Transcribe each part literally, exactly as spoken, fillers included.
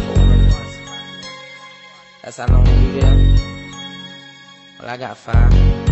That's how long you there? Well, I got five.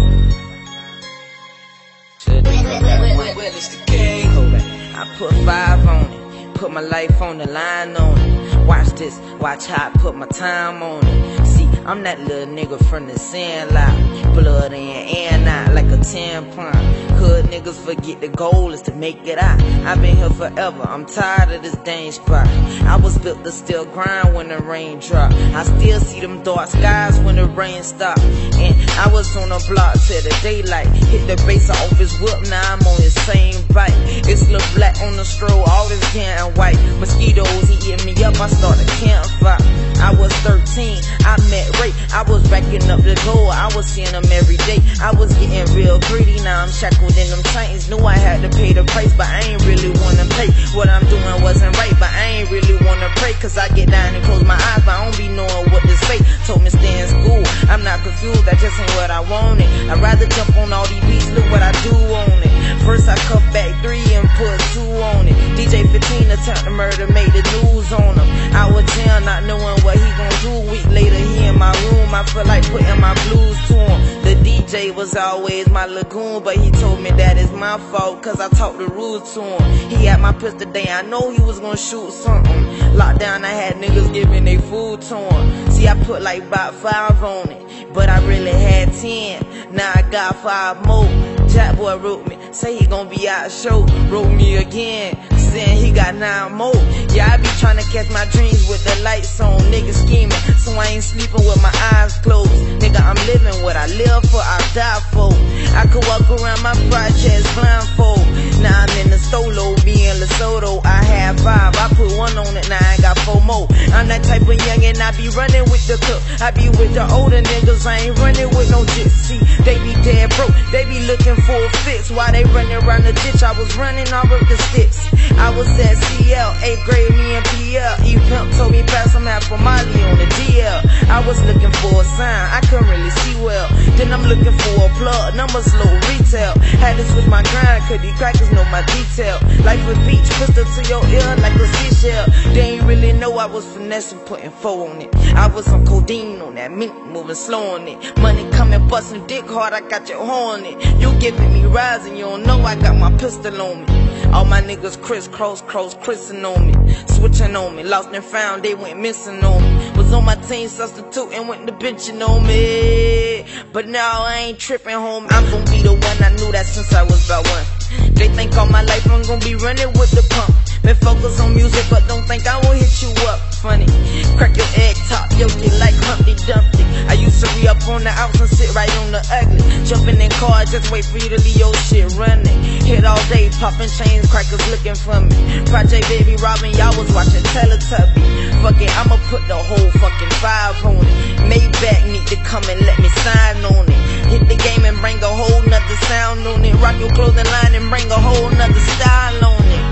I put five on it, put my life on the line on it. Watch this, watch how I put my time on it. See, I'm that little nigga from the sandlot, blood in and out like a tampon. Hood niggas forget the goal is to make it out. I've been here forever, I'm tired of this dang spot. I was built to still grind when the rain drop. I still see them dark skies when the rain stop. And I was on the block till the daylight. Hit the base off his whip, now I'm on his same bike. It's Lil Black on the stroll, all this tan white. Mosquitoes, he hit me up, I started campfire. I was thirteen, I met Ray. I was backing up the goal, I was seeing them every day. I was getting real greedy, now I'm shackled in them chains. Knew I had to pay the price, but I ain't really wanna pay. What I'm doing wasn't right, but I ain't really wanna pray. Cause I get down and close my eyes, but I don't be knowing what to say. Told me stay in school, I'm not confused, that just ain't what I wanted. I'd rather jump on all these beats, look what I do on it. First I cut back three and put two on it. D J fifteen attempt to murder, made the news on him. I was down not knowing what he gon' do. A week later he in my room, I feel like putting my blues to him. The D J was always my lagoon, but he told me that it's my fault cause I talked the rules to him. He had my pistol day, I know he was gonna shoot something. Lockdown, I had niggas giving they food to him. See, I put like about five on it, but I really had ten. Now I got five more. Jack Boy wrote me, say he gon' be out show. Wrote me again, saying he got nine more. Yeah, I be tryna catch my dreams with the lights on. Niggas scheming, so I ain't sleeping with my eyes closed. Nigga, I'm living what I live for, I die for. I could walk around my projects blindfold. Now I'm in the solo, being Lesotho. I have five, I put one on it, now I got four more. I'm that type of youngin', I be running with the cook. I be with the older niggas, I ain't running with no gypsy. They be dead broke, they be looking for a fix. While they running around the ditch, I was running, I wrote the sticks. I was at C L, eighth grade, me and P L. E Pimp told me pass some half for Molly on the D L. I was looking for a sign, I couldn't really see well. Then I'm looking for a plug, numbers low retail. Had to switch my grind, cause these crackers know my detail. Life with beach, pistol to your ear like a seashell. They ain't really know I was finessing, putting four on it. I was on codeine on that mink, moving slow on it. Money coming, busting dick hard, I got your horn on it. You giving me rising, you don't know I got my pistol on me. All my niggas crisscross, cross, christen on me. Switching on me, lost and found, they went missing on me. Was on my team substitute and went to benching on me. But now I ain't tripping, homie. I'm gon' be the one, I knew that since I was about one. They think all my life I'm gon' be running with the pump. Been focused on music, but don't think I will hit you up. Funny, crack your egg top, yolky like Humpty Dumpty. I used to be up on the outs and sit right on the ugly. Jumping in cars, just wait for you to leave your shit running. Hit all day, popping chains, crackers looking for me. Project Baby robbing, y'all was watching Teletubby. Fuck it, I'ma put the whole fucking five on it. Maybach need to come and let me sign on it. Hit the game and bring a whole nother sound on it. Rock your clothing line and bring a whole nother style on it.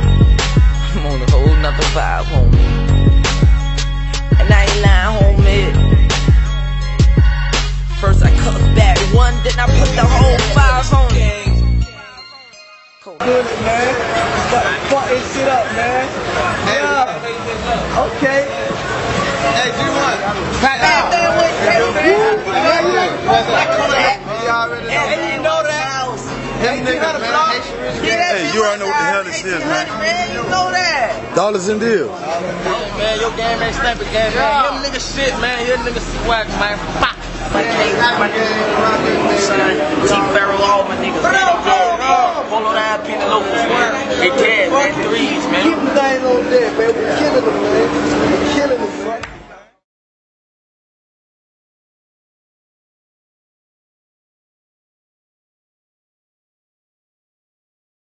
I'm on a whole nother vibe, homie. And I ain't lying, homie. First I cut back one, then I put the whole five on it. Good, man. Gotta fuck this shit up, man. Yeah. Okay. Hey, G one. Pat that thing with Hey, you know that. Hey, you already know what the hell this is, man. Man, you know that. Dollars and deals. Man, your game ain't snapping game, man. Your nigga shit, man. Your nigga swag, man. Fuck. My niggas, my niggas, son, T-Pharaoh, all my niggas, man, they dead. Polo down, Penelope, they dead, man, threes, man. Keep them things on there, man. We killing them, man.